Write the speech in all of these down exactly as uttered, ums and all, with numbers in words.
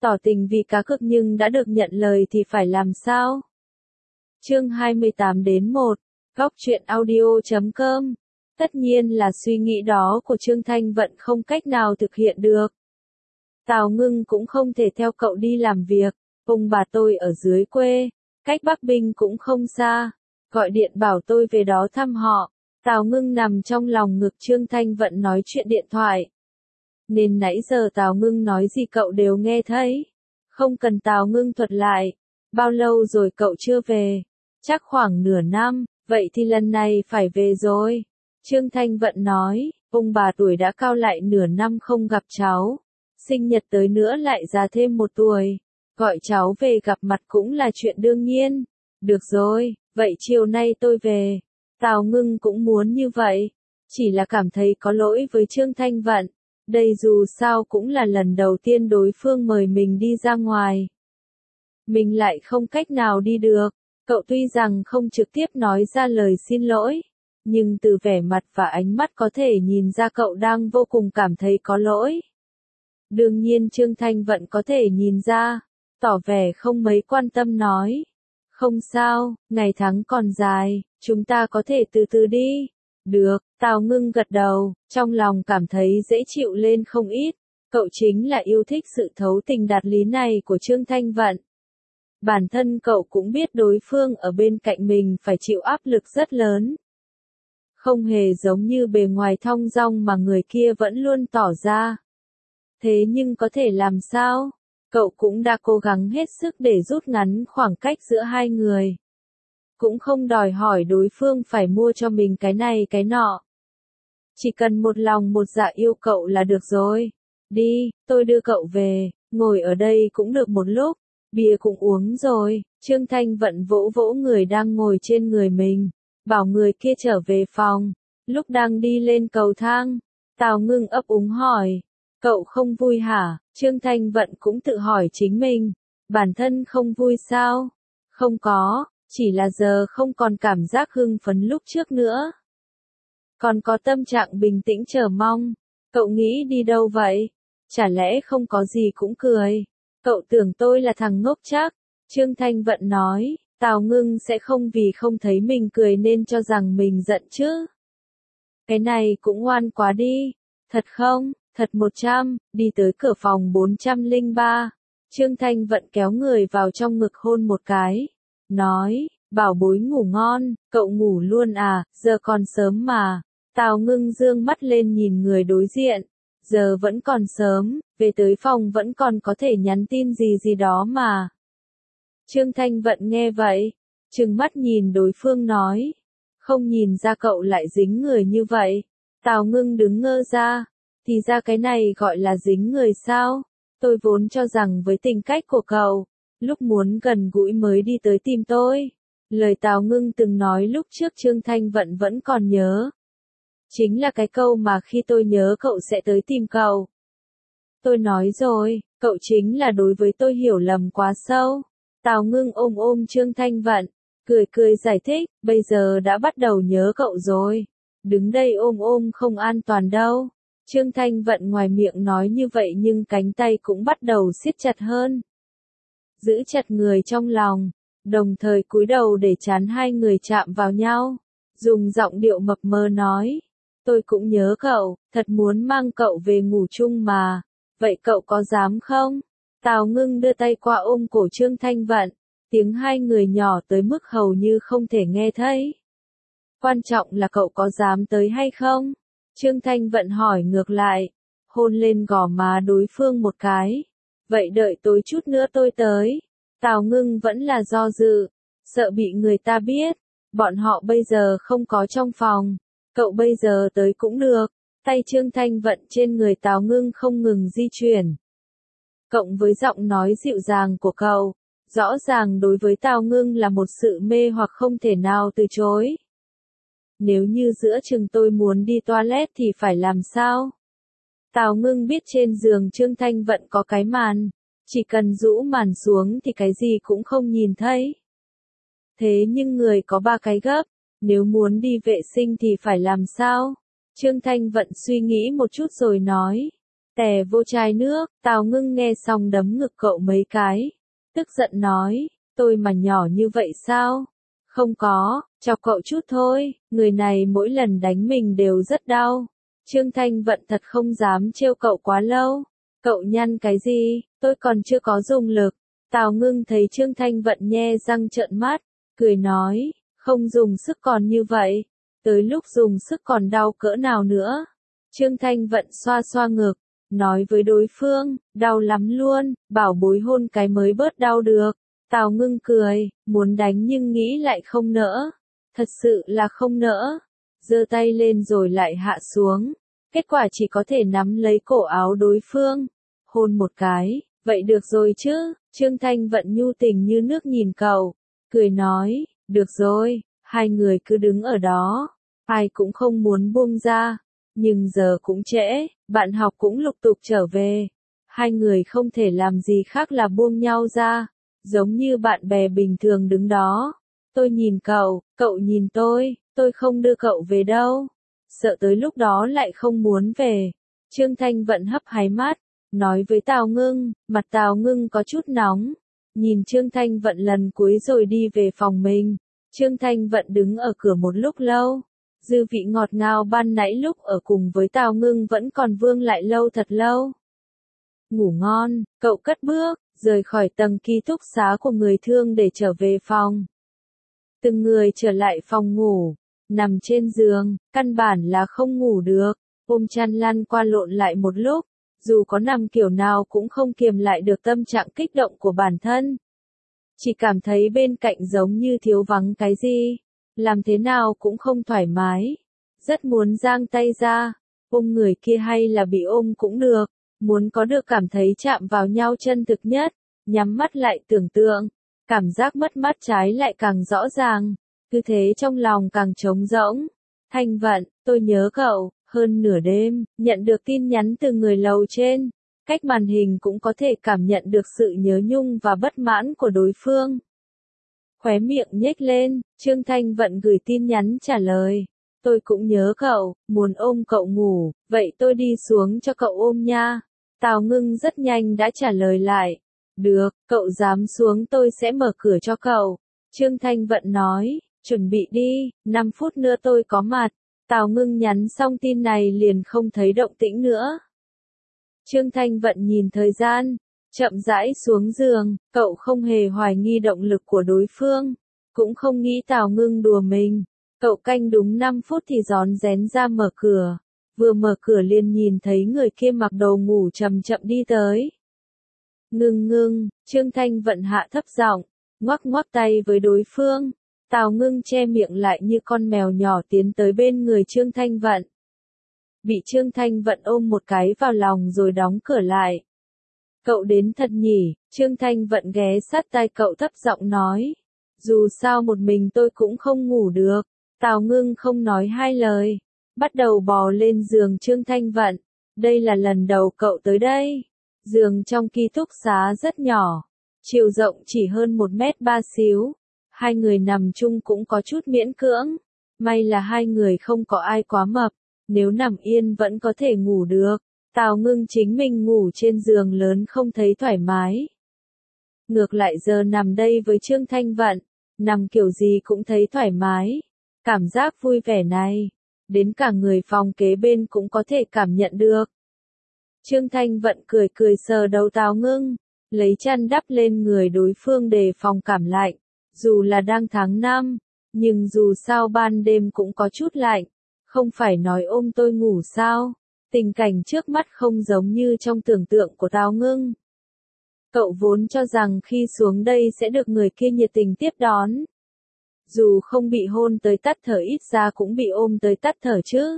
Tỏ tình vì cá cược nhưng đã được nhận lời thì phải làm sao? Chương hai mươi tám đến một, góc truyện audio chấm com. Tất nhiên là suy nghĩ đó của Trương Thanh Vận không cách nào thực hiện được. Tào Ngưng cũng không thể theo cậu đi làm việc, ông bà tôi ở dưới quê, cách Bắc Bình cũng không xa, gọi điện bảo tôi về đó thăm họ. Tào Ngưng nằm trong lòng ngực Trương Thanh Vận nói chuyện điện thoại. Nên nãy giờ Tào Ngưng nói gì cậu đều nghe thấy. Không cần Tào Ngưng thuật lại. Bao lâu rồi cậu chưa về? Chắc khoảng nửa năm, vậy thì lần này phải về rồi. Trương Thanh Vận nói, ông bà tuổi đã cao lại nửa năm không gặp cháu. Sinh nhật tới nữa lại già thêm một tuổi. Gọi cháu về gặp mặt cũng là chuyện đương nhiên. Được rồi, vậy chiều nay tôi về. Tào Ngưng cũng muốn như vậy. Chỉ là cảm thấy có lỗi với Trương Thanh Vận. Đây dù sao cũng là lần đầu tiên đối phương mời mình đi ra ngoài. Mình lại không cách nào đi được. Cậu tuy rằng không trực tiếp nói ra lời xin lỗi, nhưng từ vẻ mặt và ánh mắt có thể nhìn ra cậu đang vô cùng cảm thấy có lỗi. Đương nhiên Trương Thanh Vận có thể nhìn ra, tỏ vẻ không mấy quan tâm nói. Không sao, ngày tháng còn dài, chúng ta có thể từ từ đi. Được, Tào Ngưng gật đầu, trong lòng cảm thấy dễ chịu lên không ít. Cậu chính là yêu thích sự thấu tình đạt lý này của Trương Thanh Vận. Bản thân cậu cũng biết đối phương ở bên cạnh mình phải chịu áp lực rất lớn. Không hề giống như bề ngoài thong dong mà người kia vẫn luôn tỏ ra. Thế nhưng có thể làm sao? Cậu cũng đã cố gắng hết sức để rút ngắn khoảng cách giữa hai người. Cũng không đòi hỏi đối phương phải mua cho mình cái này cái nọ. Chỉ cần một lòng một dạ yêu cậu là được rồi. Đi, tôi đưa cậu về, ngồi ở đây cũng được một lúc. Bia cũng uống rồi. Trương Thanh Vận vỗ vỗ người đang ngồi trên người mình, bảo người kia trở về phòng. Lúc đang đi lên cầu thang, Tào Ngưng ấp úng hỏi, cậu không vui hả? Trương Thanh Vận cũng tự hỏi chính mình, bản thân không vui sao? Không có, chỉ là giờ không còn cảm giác hưng phấn lúc trước nữa. Còn có tâm trạng bình tĩnh chờ mong. Cậu nghĩ đi đâu vậy? Chả lẽ không có gì cũng cười? Cậu tưởng tôi là thằng ngốc chắc? Trương Thanh Vận nói, Tào Ngưng sẽ không vì không thấy mình cười nên cho rằng mình giận chứ. Cái này cũng ngoan quá đi. Thật không? Thật một trăm, đi tới cửa phòng bốn trăm lẻ ba. Trương Thanh Vận kéo người vào trong ngực hôn một cái. Nói, bảo bối ngủ ngon, cậu ngủ luôn à, giờ còn sớm mà. Tào Ngưng dương mắt lên nhìn người đối diện. Giờ vẫn còn sớm, về tới phòng vẫn còn có thể nhắn tin gì gì đó mà. Trương Thanh Vận nghe vậy, trừng mắt nhìn đối phương nói. Không nhìn ra cậu lại dính người như vậy. Tào Ngưng đứng ngơ ra. Thì ra cái này gọi là dính người sao? Tôi vốn cho rằng với tính cách của cậu, lúc muốn gần gũi mới đi tới tìm tôi. Lời Tào Ngưng từng nói lúc trước Trương Thanh Vận vẫn còn nhớ. Chính là cái câu mà khi tôi nhớ cậu sẽ tới tìm cậu. Tôi nói rồi, cậu chính là đối với tôi hiểu lầm quá sâu. Tào Ngưng ôm ôm Trương Thanh Vận, cười cười giải thích, bây giờ đã bắt đầu nhớ cậu rồi. Đứng đây ôm ôm không an toàn đâu. Trương Thanh Vận ngoài miệng nói như vậy nhưng cánh tay cũng bắt đầu siết chặt hơn. Giữ chặt người trong lòng, đồng thời cúi đầu để chán hai người chạm vào nhau. Dùng giọng điệu mập mờ nói. Tôi cũng nhớ cậu, thật muốn mang cậu về ngủ chung mà. Vậy cậu có dám không? Tào Ngưng đưa tay qua ôm cổ Trương Thanh Vận. Tiếng hai người nhỏ tới mức hầu như không thể nghe thấy. Quan trọng là cậu có dám tới hay không? Trương Thanh Vận hỏi ngược lại. Hôn lên gò má đối phương một cái. Vậy đợi tối chút nữa tôi tới. Tào Ngưng vẫn là do dự. Sợ bị người ta biết. Bọn họ bây giờ không có trong phòng. Cậu bây giờ tới cũng được. Tay Trương Thanh Vận trên người Tào Ngưng không ngừng di chuyển. Cộng với giọng nói dịu dàng của cậu, rõ ràng đối với Tào Ngưng là một sự mê hoặc không thể nào từ chối. Nếu như giữa chừng tôi muốn đi toilet thì phải làm sao? Tào Ngưng biết trên giường Trương Thanh Vận có cái màn, chỉ cần rũ màn xuống thì cái gì cũng không nhìn thấy. Thế nhưng người có ba cái gấp, nếu muốn đi vệ sinh thì phải làm sao? Trương Thanh Vận suy nghĩ một chút rồi nói. tè vô chai nước. Tào Ngưng nghe xong đấm ngực cậu mấy cái, tức giận nói, tôi mà nhỏ như vậy sao? Không có, chọc cậu chút thôi, người này mỗi lần đánh mình đều rất đau. Trương Thanh Vận thật không dám trêu cậu quá lâu. Cậu nhăn cái gì, tôi còn chưa có dùng lực. Tào Ngưng thấy Trương Thanh Vận nhe răng trợn mắt, cười nói, không dùng sức còn như vậy, tới lúc dùng sức còn đau cỡ nào nữa. Trương Thanh Vận xoa xoa ngực, nói với đối phương, đau lắm luôn, bảo bối hôn cái mới bớt đau được. Tào Ngưng cười, muốn đánh nhưng nghĩ lại không nỡ, thật sự là không nỡ, giơ tay lên rồi lại hạ xuống, kết quả chỉ có thể nắm lấy cổ áo đối phương, hôn một cái, vậy được rồi chứ. Trương Thanh Vận nhu tình như nước nhìn cậu, cười nói, được rồi, hai người cứ đứng ở đó, ai cũng không muốn buông ra, nhưng giờ cũng trễ, bạn học cũng lục tục trở về, hai người không thể làm gì khác là buông nhau ra, giống như bạn bè bình thường đứng đó. Tôi nhìn cậu, cậu nhìn tôi, tôi không đưa cậu về đâu, sợ tới lúc đó lại không muốn về. Trương Thanh Vận hấp háy mắt, nói với Tào Ngưng, mặt Tào Ngưng có chút nóng, nhìn Trương Thanh Vận lần cuối rồi đi về phòng mình. Trương Thanh Vận đứng ở cửa một lúc lâu, dư vị ngọt ngào ban nãy lúc ở cùng với Tào Ngưng vẫn còn vương lại lâu thật lâu. Ngủ ngon, cậu cất bước, rời khỏi tầng ký túc xá của người thương để trở về phòng. Từng người trở lại phòng ngủ, nằm trên giường, căn bản là không ngủ được, ôm chăn lăn qua lộn lại một lúc, dù có nằm kiểu nào cũng không kiềm lại được tâm trạng kích động của bản thân. Chỉ cảm thấy bên cạnh giống như thiếu vắng cái gì, làm thế nào cũng không thoải mái, rất muốn giang tay ra, ôm người kia hay là bị ôm cũng được, muốn có được cảm thấy chạm vào nhau chân thực nhất, nhắm mắt lại tưởng tượng, cảm giác mất mát trái lại càng rõ ràng, cứ thế trong lòng càng trống rỗng. Thanh Vận, tôi nhớ cậu. Hơn nửa đêm, nhận được tin nhắn từ người lầu trên, cách màn hình cũng có thể cảm nhận được sự nhớ nhung và bất mãn của đối phương. Khóe miệng nhếch lên, Trương Thanh Vận gửi tin nhắn trả lời, tôi cũng nhớ cậu, muốn ôm cậu ngủ, vậy tôi đi xuống cho cậu ôm nha. Tào Ngưng rất nhanh đã trả lời lại, được, cậu dám xuống tôi sẽ mở cửa cho cậu. Trương Thanh Vận nói, chuẩn bị đi, năm phút nữa tôi có mặt. Tào Ngưng nhắn xong tin này liền không thấy động tĩnh nữa. Trương Thanh Vận nhìn thời gian, chậm rãi xuống giường, cậu không hề hoài nghi động lực của đối phương, cũng không nghĩ Tào Ngưng đùa mình. Cậu canh đúng năm phút thì rón rén ra mở cửa, vừa mở cửa liền nhìn thấy người kia mặc đồ ngủ chậm chậm đi tới. Ngưng ngưng, Trương Thanh Vận hạ thấp giọng, ngoắc ngoắc tay với đối phương. Tào Ngưng che miệng lại như con mèo nhỏ tiến tới bên người Trương Thanh Vận. Bị Trương Thanh Vận ôm một cái vào lòng rồi đóng cửa lại. Cậu đến thật nhỉ, Trương Thanh Vận ghé sát tai cậu thấp giọng nói. Dù sao một mình tôi cũng không ngủ được. Tào Ngưng không nói hai lời, bắt đầu bò lên giường Trương Thanh Vận. Đây là lần đầu cậu tới đây. Giường trong ký túc xá rất nhỏ, chiều rộng chỉ hơn một mét ba xíu. Hai người nằm chung cũng có chút miễn cưỡng, may là hai người không có ai quá mập, nếu nằm yên vẫn có thể ngủ được. Tào Ngưng chính mình ngủ trên giường lớn không thấy thoải mái. Ngược lại giờ nằm đây với Trương Thanh Vận, nằm kiểu gì cũng thấy thoải mái. Cảm giác vui vẻ này, đến cả người phòng kế bên cũng có thể cảm nhận được. Trương Thanh Vận cười cười sờ đầu Tào Ngưng, lấy chăn đắp lên người đối phương để phòng cảm lạnh. Dù là đang tháng năm, nhưng dù sao ban đêm cũng có chút lạnh, không phải nói ôm tôi ngủ sao, tình cảnh trước mắt không giống như trong tưởng tượng của Tào Ngưng. Cậu vốn cho rằng khi xuống đây sẽ được người kia nhiệt tình tiếp đón. Dù không bị hôn tới tắt thở ít ra cũng bị ôm tới tắt thở chứ.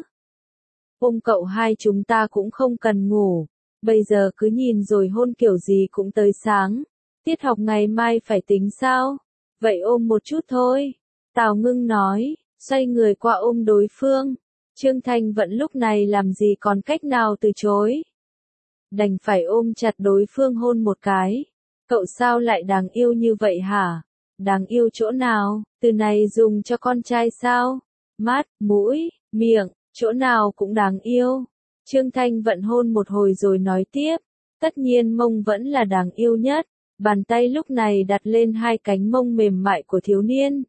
Ôm cậu hai chúng ta cũng không cần ngủ, bây giờ cứ nhìn rồi hôn kiểu gì cũng tới sáng, tiết học ngày mai phải tính sao? Vậy ôm một chút thôi. Tào Ngưng nói, xoay người qua ôm đối phương. Trương Thanh Vận lúc này làm gì còn cách nào từ chối. Đành phải ôm chặt đối phương hôn một cái. Cậu sao lại đáng yêu như vậy hả? Đáng yêu chỗ nào? Từ này dùng cho con trai sao? Mắt, mũi, miệng, chỗ nào cũng đáng yêu. Trương Thanh Vận hôn một hồi rồi nói tiếp, tất nhiên mông vẫn là đáng yêu nhất, bàn tay lúc này đặt lên hai cánh mông mềm mại của thiếu niên.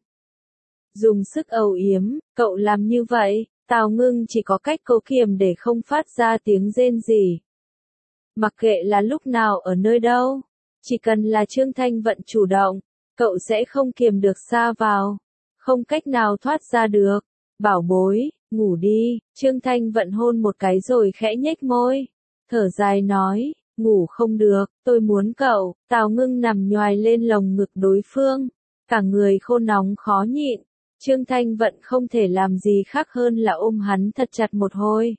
Dùng sức âu yếm, cậu làm như vậy, Tào Ngưng chỉ có cách cố kiềm để không phát ra tiếng rên rỉ. Mặc kệ là lúc nào ở nơi đâu, chỉ cần là Trương Thanh Vận chủ động, cậu sẽ không kiềm được sa vào, không cách nào thoát ra được. Bảo bối, ngủ đi, Trương Thanh Vận hôn một cái rồi khẽ nhếch môi, thở dài nói, ngủ không được, tôi muốn cậu. Tào Ngưng nằm nhoài lên lồng ngực đối phương, cả người khô nóng khó nhịn. Trương Thanh Vận không thể làm gì khác hơn là ôm hắn thật chặt một hồi.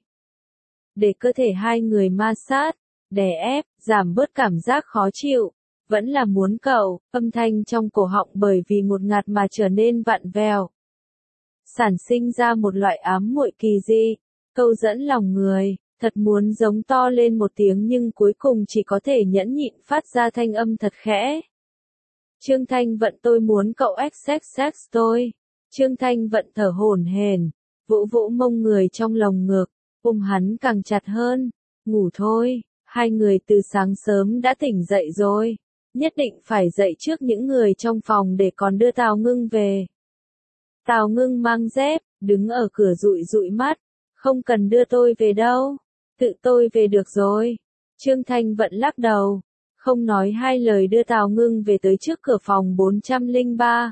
Để cơ thể hai người ma sát, đè ép, giảm bớt cảm giác khó chịu. Vẫn là muốn cậu, âm thanh trong cổ họng bởi vì ngột ngạt mà trở nên vặn vẹo. Sản sinh ra một loại ám muội kỳ dị, câu dẫn lòng người, thật muốn giống to lên một tiếng nhưng cuối cùng chỉ có thể nhẫn nhịn phát ra thanh âm thật khẽ. Trương Thanh Vận tôi muốn cậu sex sex tôi. Trương Thanh Vận thở hổn hển, vỗ vỗ mông người trong lồng ngực, ôm hắn càng chặt hơn. Ngủ thôi, hai người từ sáng sớm đã tỉnh dậy rồi, nhất định phải dậy trước những người trong phòng để còn đưa Tào Ngưng về. Tào Ngưng mang dép, đứng ở cửa dụi dụi mắt, không cần đưa tôi về đâu, tự tôi về được rồi. Trương Thanh Vận lắc đầu, không nói hai lời đưa Tào Ngưng về tới trước cửa phòng bốn trăm lẻ ba.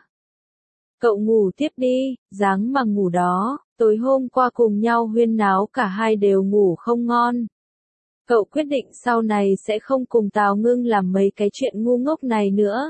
Cậu ngủ tiếp đi, dáng mà ngủ đó, tối hôm qua cùng nhau huyên náo cả hai đều ngủ không ngon. Cậu quyết định sau này sẽ không cùng Tào Ngưng làm mấy cái chuyện ngu ngốc này nữa.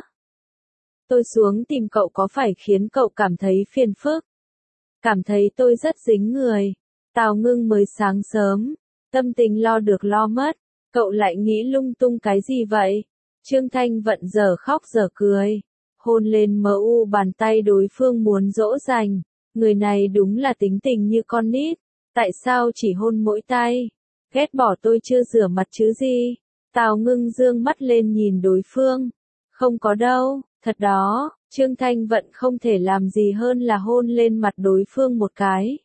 Tôi xuống tìm cậu có phải khiến cậu cảm thấy phiền phức? Cảm thấy tôi rất dính người. Tào Ngưng mới sáng sớm, tâm tình lo được lo mất, cậu lại nghĩ lung tung cái gì vậy? Trương Thanh Vận giờ khóc giờ cười, hôn lên mờ u bàn tay đối phương muốn dỗ dành. Người này đúng là tính tình như con nít, tại sao chỉ hôn mỗi tay? Ghét bỏ tôi chưa rửa mặt chứ gì? Tào Ngưng dương mắt lên nhìn đối phương. Không có đâu, thật đó. Trương Thanh Vận không thể làm gì hơn là hôn lên mặt đối phương một cái.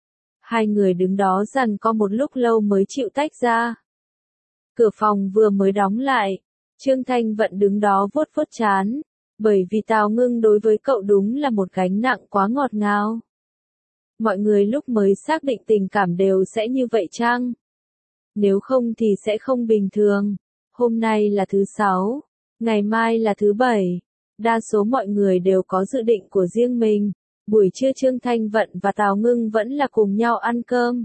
Hai người đứng đó giằng co một lúc lâu mới chịu tách ra. Cửa phòng vừa mới đóng lại, Trương Thanh Vận đứng đó vuốt vuốt trán, bởi vì Tào Ngưng đối với cậu đúng là một gánh nặng quá ngọt ngào. Mọi người lúc mới xác định tình cảm đều sẽ như vậy chăng? Nếu không thì sẽ không bình thường. Hôm nay là thứ sáu, ngày mai là thứ bảy. Đa số mọi người đều có dự định của riêng mình. Buổi trưa Trương Thanh Vận và Tào Ngưng vẫn là cùng nhau ăn cơm.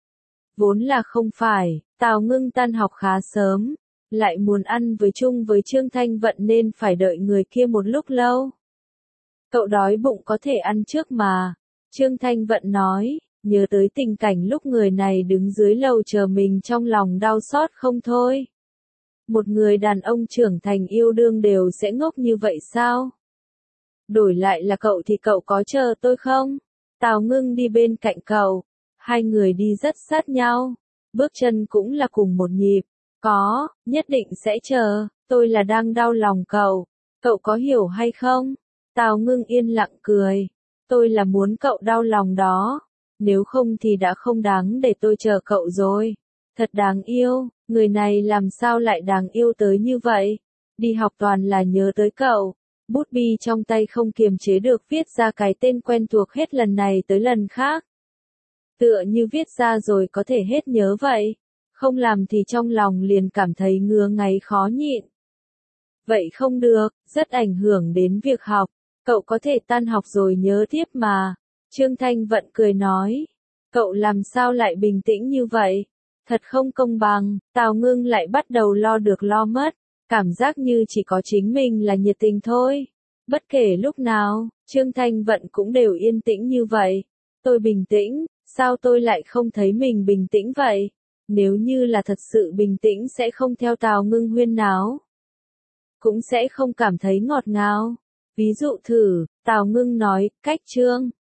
Vốn là không phải, Tào Ngưng tan học khá sớm, lại muốn ăn với chung với Trương Thanh Vận nên phải đợi người kia một lúc lâu. Cậu đói bụng có thể ăn trước mà. Trương Thanh Vận nói, nhớ tới tình cảnh lúc người này đứng dưới lầu chờ mình trong lòng đau xót không thôi. Một người đàn ông trưởng thành yêu đương đều sẽ ngốc như vậy sao? Đổi lại là cậu thì cậu có chờ tôi không? Tào Ngưng đi bên cạnh cậu, hai người đi rất sát nhau, bước chân cũng là cùng một nhịp. Có, nhất định sẽ chờ, tôi là đang đau lòng cậu, cậu có hiểu hay không? Tào Ngưng yên lặng cười, tôi là muốn cậu đau lòng đó, nếu không thì đã không đáng để tôi chờ cậu rồi. Thật đáng yêu, người này làm sao lại đáng yêu tới như vậy? Đi học toàn là nhớ tới cậu, bút bi trong tay không kiềm chế được viết ra cái tên quen thuộc hết lần này tới lần khác. Tựa như viết ra rồi có thể hết nhớ vậy, không làm thì trong lòng liền cảm thấy ngứa ngáy khó nhịn. Vậy không được, rất ảnh hưởng đến việc học, cậu có thể tan học rồi nhớ tiếp mà. Trương Thanh Vận cười nói, cậu làm sao lại bình tĩnh như vậy? Thật không công bằng. Tào Ngưng lại bắt đầu lo được lo mất, cảm giác như chỉ có chính mình là nhiệt tình thôi. Bất kể lúc nào, Trương Thanh Vận cũng đều yên tĩnh như vậy. Tôi bình tĩnh, sao tôi lại không thấy mình bình tĩnh vậy? Nếu như là thật sự bình tĩnh sẽ không theo Tào Ngưng huyên náo, cũng sẽ không cảm thấy ngọt ngào. Ví dụ thử, Tào Ngưng nói, cách Trương